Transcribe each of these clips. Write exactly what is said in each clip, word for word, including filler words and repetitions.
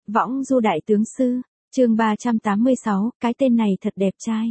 Võng du đại tướng sư, chương ba trăm tám mươi sáu, cái tên này thật đẹp trai.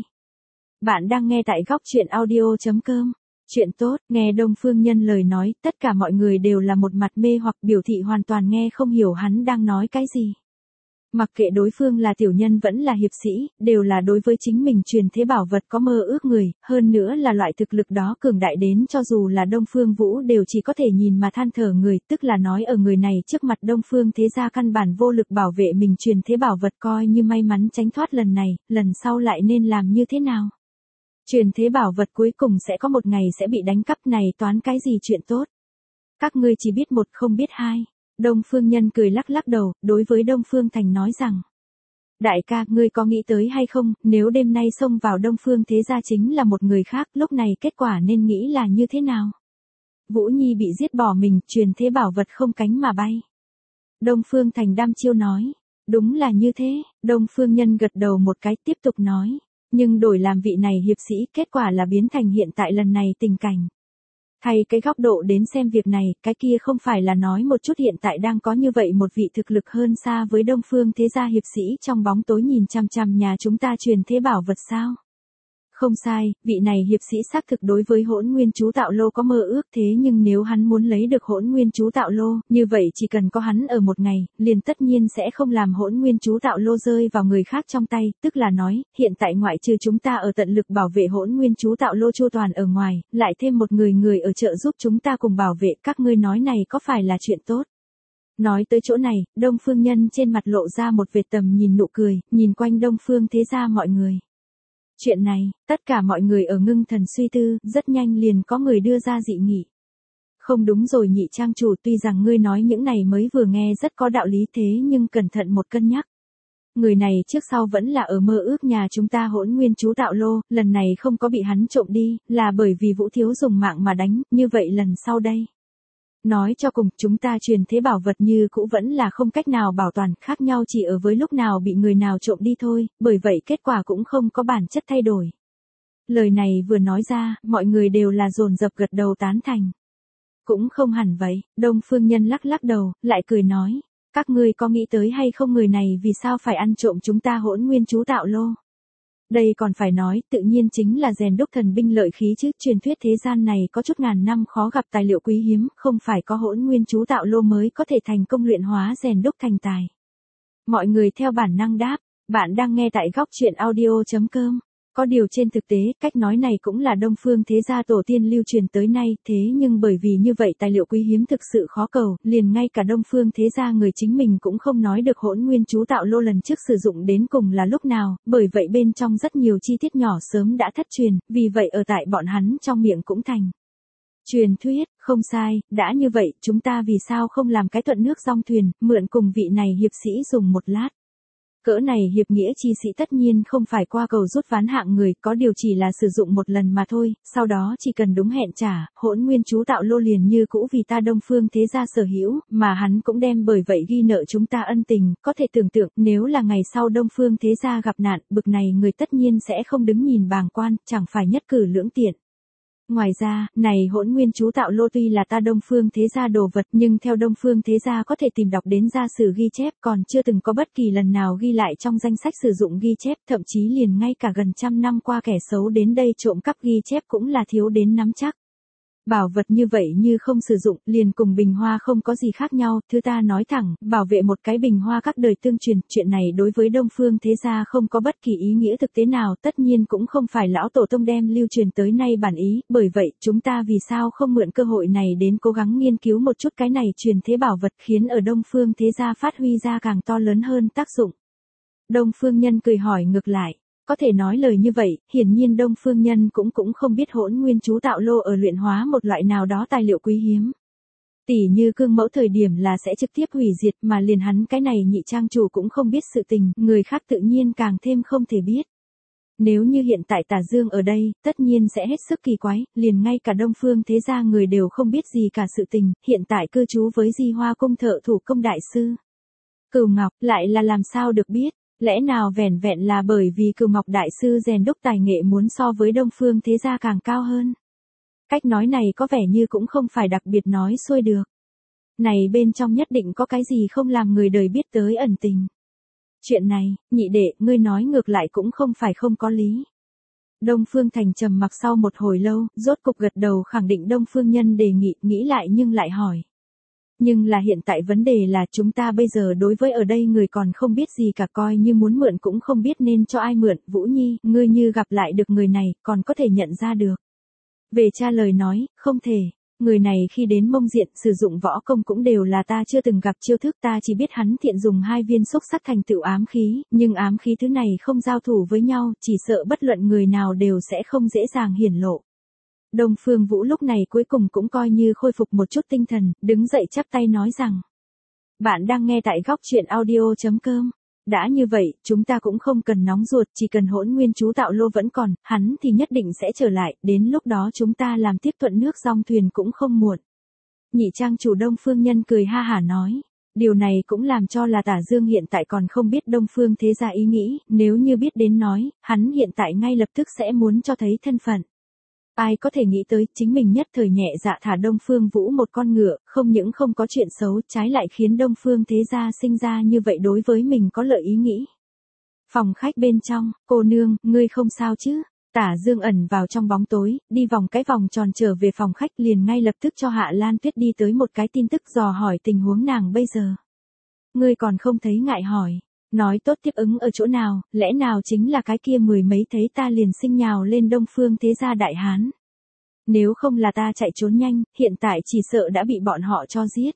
Bạn đang nghe tại góc truyện audio chấm com. Chuyện tốt, nghe Đông Phương Nhân lời nói, tất cả mọi người đều là một mặt mê hoặc biểu thị hoàn toàn nghe không hiểu hắn đang nói cái gì. Mặc kệ đối phương là tiểu nhân vẫn là hiệp sĩ, đều là đối với chính mình truyền thế bảo vật có mơ ước người, hơn nữa là loại thực lực đó cường đại đến cho dù là Đông Phương Vũ đều chỉ có thể nhìn mà than thở người, tức là nói ở người này trước mặt Đông Phương thế gia căn bản vô lực bảo vệ mình truyền thế bảo vật, coi như may mắn tránh thoát lần này, lần sau lại nên làm như thế nào? Truyền thế bảo vật cuối cùng sẽ có một ngày sẽ bị đánh cắp, này toán cái gì chuyện tốt? Các ngươi chỉ biết một không biết hai. Đông Phương Nhân cười lắc lắc đầu, đối với Đông Phương Thành nói rằng: Đại ca, ngươi có nghĩ tới hay không, nếu đêm nay xông vào Đông Phương thế gia chính là một người khác, lúc này kết quả nên nghĩ là như thế nào? Vũ Nhi bị giết bỏ mình, truyền thế bảo vật không cánh mà bay. Đông Phương Thành đăm chiêu nói: Đúng là như thế. Đông Phương Nhân gật đầu một cái, tiếp tục nói: Nhưng đổi làm vị này hiệp sĩ, kết quả là biến thành hiện tại lần này tình cảnh. Thay cái góc độ đến xem việc này, cái kia không phải là nói một chút hiện tại đang có như vậy một vị thực lực hơn xa với Đông Phương thế gia hiệp sĩ trong bóng tối nhìn chằm chằm nhà chúng ta truyền thế bảo vật sao? Không sai, vị này hiệp sĩ xác thực đối với Hỗn Nguyên Chú Tạo Lô có mơ ước, thế nhưng nếu hắn muốn lấy được Hỗn Nguyên Chú Tạo Lô, như vậy chỉ cần có hắn ở một ngày, liền tất nhiên sẽ không làm Hỗn Nguyên Chú Tạo Lô rơi vào người khác trong tay, tức là nói, hiện tại ngoại trừ chúng ta ở tận lực bảo vệ Hỗn Nguyên Chú Tạo Lô chu toàn ở ngoài, lại thêm một người người ở trợ giúp chúng ta cùng bảo vệ, các ngươi nói này có phải là chuyện tốt? Nói tới chỗ này, Đông Phương Nhân trên mặt lộ ra một vệt tầm nhìn nụ cười, nhìn quanh Đông Phương thế gia mọi người. Chuyện này, tất cả mọi người ở ngưng thần suy tư, rất nhanh liền có người đưa ra dị nghị. Không đúng rồi nhị trang chủ, tuy rằng ngươi nói những này mới vừa nghe rất có đạo lý, thế nhưng cẩn thận một cân nhắc. Người này trước sau vẫn là ở mơ ước nhà chúng ta Hỗn Nguyên Chú Tạo Lô, lần này không có bị hắn trộm đi, là bởi vì Vũ Thiếu dùng mạng mà đánh, như vậy lần sau đây. Nói cho cùng, chúng ta truyền thế bảo vật như cũ vẫn là không cách nào bảo toàn, khác nhau chỉ ở với lúc nào bị người nào trộm đi thôi, bởi vậy kết quả cũng không có bản chất thay đổi. Lời này vừa nói ra, mọi người đều là dồn dập gật đầu tán thành. Cũng không hẳn vậy, Đông Phương Nhân lắc lắc đầu, lại cười nói: Các ngươi có nghĩ tới hay không người này vì sao phải ăn trộm chúng ta Hỗn Nguyên Chú Tạo Lô? Đây còn phải nói, tự nhiên chính là rèn đúc thần binh lợi khí chứ, truyền thuyết thế gian này có chút ngàn năm khó gặp tài liệu quý hiếm, không phải có Hỗn Nguyên Chú Tạo Lô mới có thể thành công luyện hóa rèn đúc thành tài. Mọi người theo bản năng đáp, bạn đang nghe tại góc truyện audio chấm com. Có điều trên thực tế, cách nói này cũng là Đông Phương thế gia tổ tiên lưu truyền tới nay, thế nhưng bởi vì như vậy tài liệu quý hiếm thực sự khó cầu, liền ngay cả Đông Phương thế gia người chính mình cũng không nói được Hỗn Nguyên Chú Tạo Lô lần trước sử dụng đến cùng là lúc nào, bởi vậy bên trong rất nhiều chi tiết nhỏ sớm đã thất truyền, vì vậy ở tại bọn hắn trong miệng cũng thành truyền thuyết. Không sai, đã như vậy, chúng ta vì sao không làm cái thuận nước dong thuyền, mượn cùng vị này hiệp sĩ dùng một lát. Cỡ này hiệp nghĩa chi sĩ tất nhiên không phải qua cầu rút ván hạng người, có điều chỉ là sử dụng một lần mà thôi, sau đó chỉ cần đúng hẹn trả, Hỗn Nguyên Chú Tạo Lô liền như cũ vì ta Đông Phương thế gia sở hữu, mà hắn cũng đem bởi vậy ghi nợ chúng ta ân tình, có thể tưởng tượng, nếu là ngày sau Đông Phương thế gia gặp nạn, bực này người tất nhiên sẽ không đứng nhìn bàng quan, chẳng phải nhất cử lưỡng tiện. Ngoài ra, này Hỗn Nguyên Chú Tạo Lô tuy là ta Đông Phương thế gia đồ vật, nhưng theo Đông Phương thế gia có thể tìm đọc đến gia sử ghi chép, còn chưa từng có bất kỳ lần nào ghi lại trong danh sách sử dụng ghi chép, thậm chí liền ngay cả gần trăm năm qua kẻ xấu đến đây trộm cắp ghi chép cũng là thiếu đến nắm chắc. Bảo vật như vậy như không sử dụng, liền cùng bình hoa không có gì khác nhau, thứ ta nói thẳng, bảo vệ một cái bình hoa các đời tương truyền, chuyện này đối với Đông Phương thế gia không có bất kỳ ý nghĩa thực tế nào, tất nhiên cũng không phải lão tổ tông đem lưu truyền tới nay bản ý, bởi vậy, chúng ta vì sao không mượn cơ hội này đến cố gắng nghiên cứu một chút cái này truyền thế bảo vật, khiến ở Đông Phương thế gia phát huy ra càng to lớn hơn tác dụng. Đông Phương Nhân cười hỏi ngược lại. Có thể nói lời như vậy, hiển nhiên Đông Phương Nhân cũng cũng không biết Hỗn Nguyên Chú Tạo Lô ở luyện hóa một loại nào đó tài liệu quý hiếm. Tỷ như cương mẫu thời điểm là sẽ trực tiếp hủy diệt, mà liền hắn cái này nhị trang chủ cũng không biết sự tình, người khác tự nhiên càng thêm không thể biết. Nếu như hiện tại Tả Dương ở đây, tất nhiên sẽ hết sức kỳ quái, liền ngay cả Đông Phương thế gia người đều không biết gì cả sự tình, hiện tại cư trú với Di Hoa Cung thợ thủ công đại sư Cửu Ngọc lại là làm sao được biết. Lẽ nào vẻn vẹn là bởi vì Cửu Ngọc đại sư rèn đúc tài nghệ muốn so với Đông Phương thế gia càng cao hơn? Cách nói này có vẻ như cũng không phải đặc biệt nói xuôi được. Này bên trong nhất định có cái gì không làm người đời biết tới ẩn tình. Chuyện này, nhị đệ, ngươi nói ngược lại cũng không phải không có lý. Đông Phương Thành trầm mặc sau một hồi lâu, rốt cục gật đầu khẳng định Đông Phương Nhân đề nghị, nghĩ lại nhưng lại hỏi. Nhưng là hiện tại vấn đề là chúng ta bây giờ đối với ở đây người còn không biết gì cả, coi như muốn mượn cũng không biết nên cho ai mượn. Vũ Nhi, ngươi như gặp lại được người này, còn có thể nhận ra được. Về cha lời nói, không thể. Người này khi đến Mông Diện sử dụng võ công cũng đều là ta chưa từng gặp chiêu thức, ta chỉ biết hắn thiện dùng hai viên xúc sắt thành tựu ám khí, nhưng ám khí thứ này không giao thủ với nhau, chỉ sợ bất luận người nào đều sẽ không dễ dàng hiển lộ. Đông Phương Vũ lúc này cuối cùng cũng coi như khôi phục một chút tinh thần, đứng dậy chắp tay nói rằng. Bạn đang nghe tại góc truyện audio.com. Đã như vậy, chúng ta cũng không cần nóng ruột, chỉ cần Hỗn Nguyên chú tạo lô vẫn còn, hắn thì nhất định sẽ trở lại, đến lúc đó chúng ta làm tiếp thuận nước dòng thuyền cũng không muộn. Nhị trang chủ Đông Phương Nhân cười ha hả nói. Điều này cũng làm cho là Tả Dương hiện tại còn không biết Đông Phương thế gia ý nghĩ, nếu như biết đến nói, hắn hiện tại ngay lập tức sẽ muốn cho thấy thân phận. Ai có thể nghĩ tới chính mình nhất thời nhẹ dạ thả Đông Phương Vũ một con ngựa, không những không có chuyện xấu, trái lại khiến Đông Phương thế gia sinh ra như vậy đối với mình có lợi ý nghĩ. Phòng khách bên trong, cô nương, ngươi không sao chứ? Tả Dương ẩn vào trong bóng tối, đi vòng cái vòng tròn trở về phòng khách liền ngay lập tức cho Hạ Lan Tuyết đi tới một cái tin tức dò hỏi tình huống nàng bây giờ. Ngươi còn không thấy ngại hỏi. Nói tốt tiếp ứng ở chỗ nào, lẽ nào chính là cái kia mười mấy thấy ta liền sinh nhào lên Đông Phương thế gia đại hán. Nếu không là ta chạy trốn nhanh, hiện tại chỉ sợ đã bị bọn họ cho giết.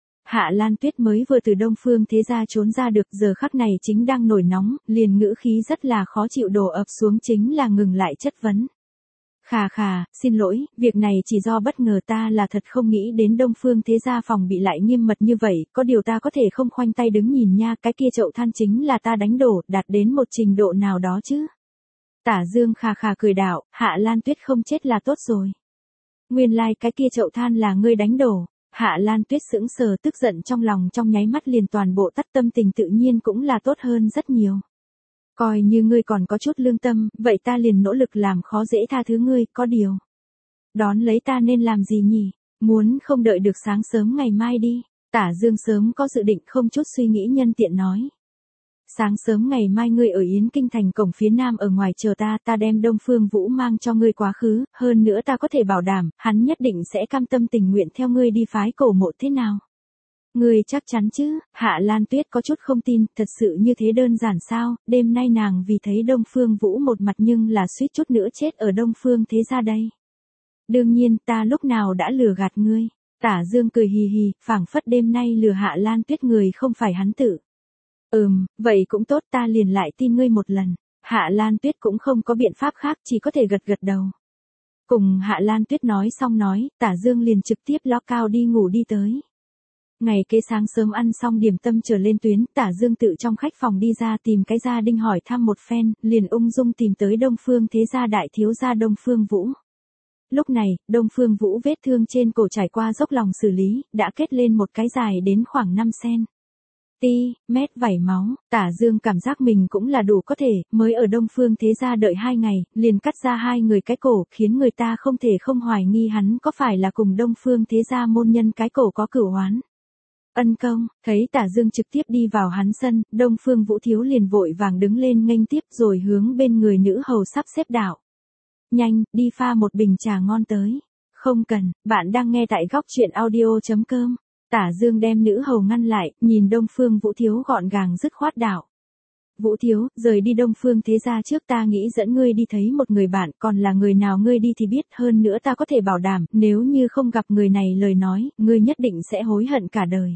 Hạ Lan Tuyết mới vừa từ Đông Phương thế gia trốn ra được, giờ khắc này chính đang nổi nóng, liền ngữ khí rất là khó chịu đổ ập xuống chính là ngừng lại chất vấn. Khà khà, xin lỗi, việc này chỉ do bất ngờ, ta là thật không nghĩ đến Đông Phương thế gia phòng bị lại nghiêm mật như vậy, có điều ta có thể không khoanh tay đứng nhìn nha, cái kia chậu than chính là ta đánh đổ, đạt đến một trình độ nào đó chứ. Tả Dương khà khà cười đạo, Hạ Lan Tuyết không chết là tốt rồi. Nguyên lai like cái kia chậu than là ngươi đánh đổ. Hạ Lan Tuyết sững sờ, tức giận trong lòng trong nháy mắt liền toàn bộ tắt, tâm tình tự nhiên cũng là tốt hơn rất nhiều. Coi như ngươi còn có chút lương tâm, vậy ta liền nỗ lực làm khó dễ tha thứ ngươi, có điều. Đón lấy ta nên làm gì nhỉ? Muốn không đợi được sáng sớm ngày mai đi. Tả Dương sớm có dự định không chút suy nghĩ nhân tiện nói. Sáng sớm ngày mai ngươi ở Yến Kinh thành cổng phía nam ở ngoài chờ ta, ta đem Đông Phương Vũ mang cho ngươi quá khứ, hơn nữa ta có thể bảo đảm, hắn nhất định sẽ cam tâm tình nguyện theo ngươi đi phái cổ mộ thế nào. Ngươi chắc chắn chứ? Hạ Lan Tuyết có chút không tin, thật sự như thế đơn giản sao? Đêm nay nàng vì thấy Đông Phương Vũ một mặt nhưng là suýt chút nữa chết ở Đông Phương thế gia đây. Đương nhiên, ta lúc nào đã lừa gạt ngươi. Tả Dương cười hì hì, phảng phất đêm nay lừa Hạ Lan Tuyết người không phải hắn tự. Ừm, vậy cũng tốt, ta liền lại tin ngươi một lần. Hạ Lan Tuyết cũng không có biện pháp khác, chỉ có thể gật gật đầu. Cùng Hạ Lan Tuyết nói xong nói, Tả Dương liền trực tiếp ló cao đi ngủ đi tới. Ngày kế sáng sớm ăn xong điểm tâm trở lên tuyến, Tả Dương tự trong khách phòng đi ra tìm cái gia đình hỏi thăm một phen, liền ung dung tìm tới Đông Phương thế gia đại thiếu gia Đông Phương Vũ. Lúc này, Đông Phương Vũ vết thương trên cổ trải qua dốc lòng xử lý, đã kết lên một cái dài đến khoảng năm xen ti mét vảy máu. Tả Dương cảm giác mình cũng là đủ có thể, mới ở Đông Phương thế gia đợi hai ngày, liền cắt ra hai người cái cổ, khiến người ta không thể không hoài nghi hắn có phải là cùng Đông Phương thế gia môn nhân cái cổ có cửu oán. Ân công, thấy Tả Dương trực tiếp đi vào hắn sân, Đông Phương Vũ thiếu liền vội vàng đứng lên nghênh tiếp rồi hướng bên người nữ hầu sắp xếp đạo. Nhanh, đi pha một bình trà ngon tới. Không cần, bạn đang nghe tại góc truyện audio.com. Tả Dương đem nữ hầu ngăn lại, nhìn Đông Phương Vũ thiếu gọn gàng dứt khoát đạo. Vũ thiếu, rời đi Đông Phương thế gia trước, ta nghĩ dẫn ngươi đi thấy một người bạn, còn là người nào ngươi đi thì biết, hơn nữa ta có thể bảo đảm, nếu như không gặp người này lời nói, ngươi nhất định sẽ hối hận cả đời.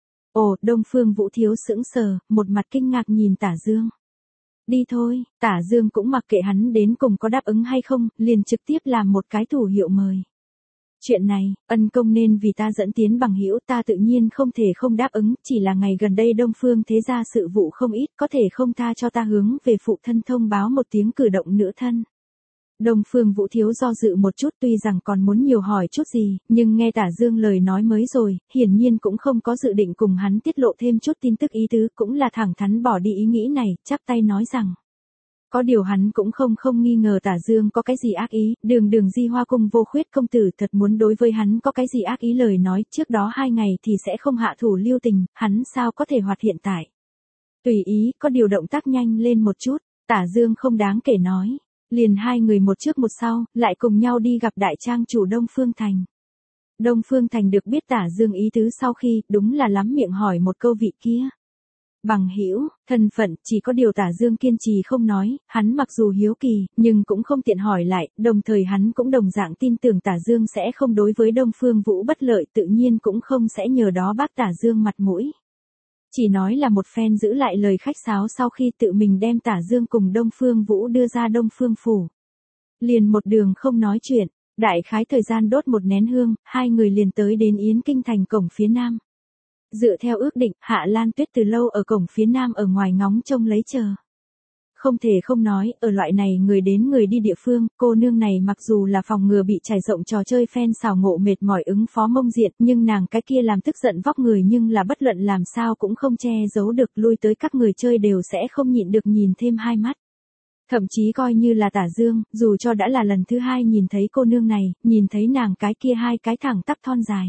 Ồ, Đông Phương Vũ thiếu sững sờ, một mặt kinh ngạc nhìn Tả Dương. Đi thôi, Tả Dương cũng mặc kệ hắn đến cùng có đáp ứng hay không, liền trực tiếp làm một cái thủ hiệu mời. Chuyện này, ân công nên vì ta dẫn tiến bằng hữu, ta tự nhiên không thể không đáp ứng, chỉ là ngày gần đây Đông Phương thế gia sự vụ không ít, có thể không tha cho ta hướng về phụ thân thông báo một tiếng cử động nữ thân. Đông Phương Vũ thiếu do dự một chút, tuy rằng còn muốn nhiều hỏi chút gì, nhưng nghe Tả Dương lời nói mới rồi, hiển nhiên cũng không có dự định cùng hắn tiết lộ thêm chút tin tức ý tứ, cũng là thẳng thắn bỏ đi ý nghĩ này, chắp tay nói rằng. Có điều hắn cũng không không nghi ngờ Tả Dương có cái gì ác ý, đường đường Di Hoa Cung vô khuyết công tử thật muốn đối với hắn có cái gì ác ý lời nói trước đó hai ngày thì sẽ không hạ thủ lưu tình, hắn sao có thể hoạt hiện tại. Tùy ý, có điều động tác nhanh lên một chút, Tả Dương không đáng kể nói. Liền hai người một trước một sau, lại cùng nhau đi gặp đại trang chủ Đông Phương Thành. Đông Phương Thành được biết Tả Dương ý tứ sau khi, đúng là lắm miệng hỏi một câu vị kia. Bằng hữu, thân phận, chỉ có điều Tả Dương kiên trì không nói, hắn mặc dù hiếu kỳ, nhưng cũng không tiện hỏi lại, đồng thời hắn cũng đồng dạng tin tưởng Tả Dương sẽ không đối với Đông Phương Vũ bất lợi, tự nhiên cũng không sẽ nhờ đó bác Tả Dương mặt mũi. Chỉ nói là một phen giữ lại lời khách sáo sau khi tự mình đem Tả Dương cùng Đông Phương Vũ đưa ra Đông Phương Phủ. Liền một đường không nói chuyện, đại khái thời gian đốt một nén hương, hai người liền tới đến Yến Kinh thành cổng phía nam. Dựa theo ước định, Hạ Lan Tuyết từ lâu ở cổng phía nam ở ngoài ngóng trông lấy chờ. Không thể không nói, ở loại này người đến người đi địa phương, cô nương này mặc dù là phòng ngừa bị trải rộng trò chơi phen xào ngộ mệt mỏi ứng phó mông diện, nhưng nàng cái kia làm tức giận vóc người nhưng là bất luận làm sao cũng không che giấu được, lui tới các người chơi đều sẽ không nhịn được nhìn thêm hai mắt. Thậm chí coi như là Tả Dương, dù cho đã là lần thứ hai nhìn thấy cô nương này, nhìn thấy nàng cái kia hai cái thẳng tắp thon dài.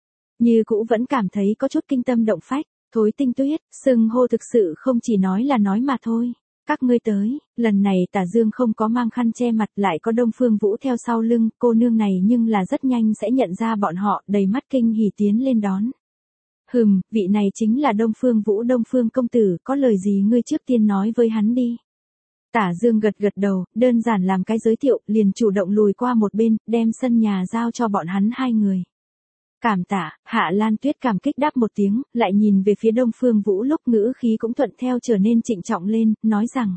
Như cũ vẫn cảm thấy có chút kinh tâm động phách, Thối Tinh Tuyết, xưng hô thực sự không chỉ nói là nói mà thôi. Các ngươi tới, lần này Tả Dương không có mang khăn che mặt lại có Đông Phương Vũ theo sau lưng, cô nương này nhưng là rất nhanh sẽ nhận ra bọn họ, đầy mắt kinh hỉ tiến lên đón. Hừm, vị này chính là Đông Phương Vũ Đông Phương công tử, có lời gì ngươi trước tiên nói với hắn đi. Tả Dương gật gật đầu, đơn giản làm cái giới thiệu, liền chủ động lùi qua một bên, đem sân nhà giao cho bọn hắn hai người. Cảm tạ, Hạ Lan Tuyết cảm kích đáp một tiếng, lại nhìn về phía Đông Phương Vũ lúc ngữ khí cũng thuận theo trở nên trịnh trọng lên, nói rằng.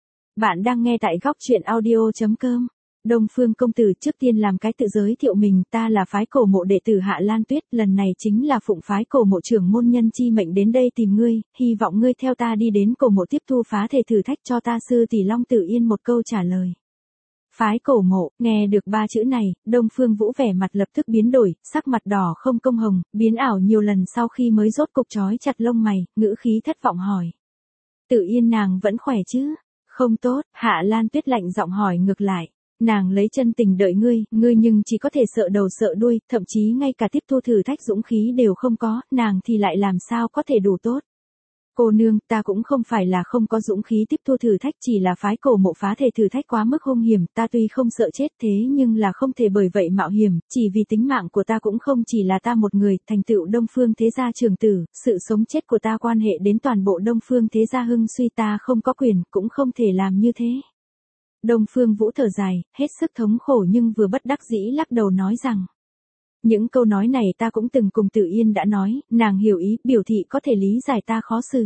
Bạn đang nghe tại góc truyện audio chấm com. Đông Phương công tử trước tiên làm cái tự giới thiệu mình, ta là phái cổ mộ đệ tử Hạ Lan Tuyết, lần này chính là phụng phái cổ mộ trưởng môn nhân chi mệnh đến đây tìm ngươi, hy vọng ngươi theo ta đi đến cổ mộ tiếp thu phá thể thử thách cho ta sư tỷ Long Tử Yên một câu trả lời. Phái cổ mộ, nghe được ba chữ này, Đông Phương Vũ vẻ mặt lập tức biến đổi, sắc mặt đỏ không công hồng, biến ảo nhiều lần sau khi mới rốt cục trói chặt lông mày, ngữ khí thất vọng hỏi. Tử Yên nàng vẫn khỏe chứ? Không tốt, Hạ Lan Tuyết lạnh giọng hỏi ngược lại. Nàng lấy chân tình đợi ngươi, ngươi nhưng chỉ có thể sợ đầu sợ đuôi, thậm chí ngay cả tiếp thu thử thách dũng khí đều không có, nàng thì lại làm sao có thể đủ tốt. Cô nương, ta cũng không phải là không có dũng khí tiếp thu thử thách, chỉ là phái cổ mộ phá thể thử thách quá mức hung hiểm, ta tuy không sợ chết thế nhưng là không thể bởi vậy mạo hiểm, chỉ vì tính mạng của ta cũng không chỉ là ta một người, thành tựu Đông Phương thế gia trường tử, sự sống chết của ta quan hệ đến toàn bộ Đông Phương thế gia hưng suy, ta không có quyền, cũng không thể làm như thế. Đông Phương Vũ thở dài, hết sức thống khổ nhưng vừa bất đắc dĩ lắc đầu nói rằng. Những câu nói này ta cũng từng cùng Tử Yên đã nói, nàng hiểu ý, biểu thị có thể lý giải ta khó xử.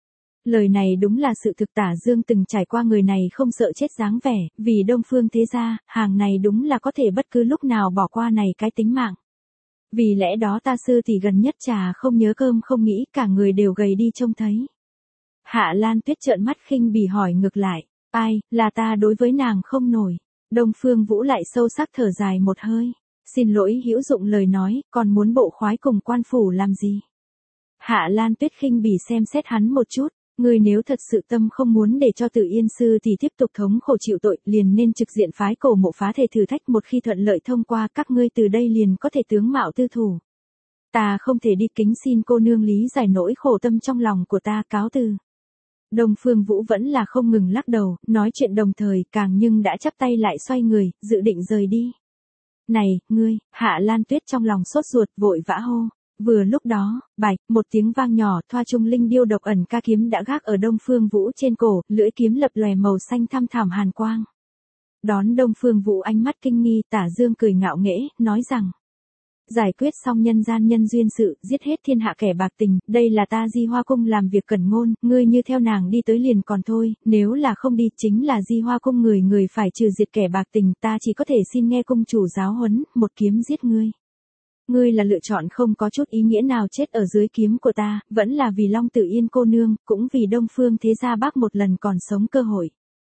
Lời này đúng là sự thực, Tả Dương từng trải qua người này không sợ chết dáng vẻ, vì Đông Phương thế gia, hàng này đúng là có thể bất cứ lúc nào bỏ qua này cái tính mạng. Vì lẽ đó ta sư thì gần nhất trà không nhớ cơm không nghĩ, cả người đều gầy đi trông thấy. Hạ Lan Tuyết trợn mắt khinh bỉ hỏi ngược lại, ai, là ta đối với nàng không nổi. Đông Phương Vũ lại sâu sắc thở dài một hơi. Xin lỗi hữu dụng lời nói, còn muốn bộ khoái cùng quan phủ làm gì? Hạ Lan Tuyết khinh bỉ xem xét hắn một chút, ngươi nếu thật sự tâm không muốn để cho Tử Yên sư thì tiếp tục thống khổ chịu tội, liền nên trực diện phái cổ mộ phá thể thử thách, một khi thuận lợi thông qua các ngươi từ đây liền có thể tướng mạo tư thủ. Ta không thể đi, kính xin cô nương lý giải nỗi khổ tâm trong lòng của ta, cáo từ. Đông Phương Vũ vẫn là không ngừng lắc đầu, nói chuyện đồng thời càng nhưng đã chắp tay lại xoay người, dự định rời đi. Này, ngươi, Hạ Lan Tuyết trong lòng sốt ruột, vội vã hô. Vừa lúc đó, bạch, một tiếng vang nhỏ, thoa trung linh điêu độc ẩn ca kiếm đã gác ở Đông Phương Vũ trên cổ, lưỡi kiếm lập lòe màu xanh thăm thẳm hàn quang. Đón Đông Phương Vũ ánh mắt kinh nghi, Tả Dương cười ngạo nghễ, nói rằng. Giải quyết xong nhân gian nhân duyên sự, giết hết thiên hạ kẻ bạc tình, đây là ta Di Hoa Cung làm việc cẩn ngôn, ngươi như theo nàng đi tới liền còn thôi, nếu là không đi chính là Di Hoa Cung người người phải trừ diệt kẻ bạc tình, ta chỉ có thể xin nghe cung chủ giáo huấn, một kiếm giết ngươi. Ngươi là lựa chọn không có chút ý nghĩa nào chết ở dưới kiếm của ta, vẫn là vì Long Tử Yên cô nương, cũng vì Đông Phương thế gia bác một lần còn sống cơ hội.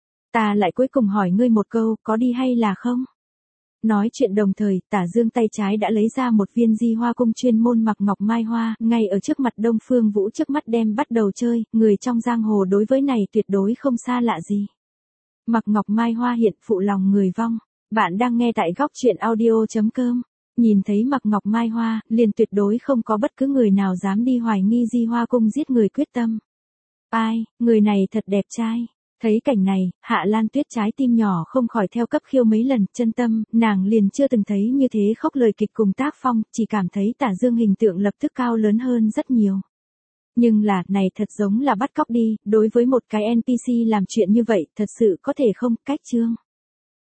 Ta lại cuối cùng hỏi ngươi một câu, có đi hay là không? Nói chuyện đồng thời, Tả Dương tay trái đã lấy ra một viên Di Hoa Cung chuyên môn mặc ngọc mai hoa, ngay ở trước mặt Đông Phương Vũ trước mắt đem bắt đầu chơi, người trong giang hồ đối với này tuyệt đối không xa lạ gì. Mặc Ngọc Mai Hoa hiện phụ lòng người vong. Bạn đang nghe tại góc chuyện audio.com. Nhìn thấy Mặc Ngọc Mai Hoa, liền tuyệt đối không có bất cứ người nào dám đi hoài nghi Di Hoa Cung giết người quyết tâm. Ai, người này thật đẹp trai. Thấy cảnh này, Hạ Lan Tuyết trái tim nhỏ không khỏi theo cấp khiêu mấy lần, chân tâm, nàng liền chưa từng thấy như thế khóc lời kịch cùng tác phong, chỉ cảm thấy Tả Dương hình tượng lập tức cao lớn hơn rất nhiều. Nhưng là, này thật giống là bắt cóc đi, đối với một cái en pê xê làm chuyện như vậy, thật sự có thể không, cách chương.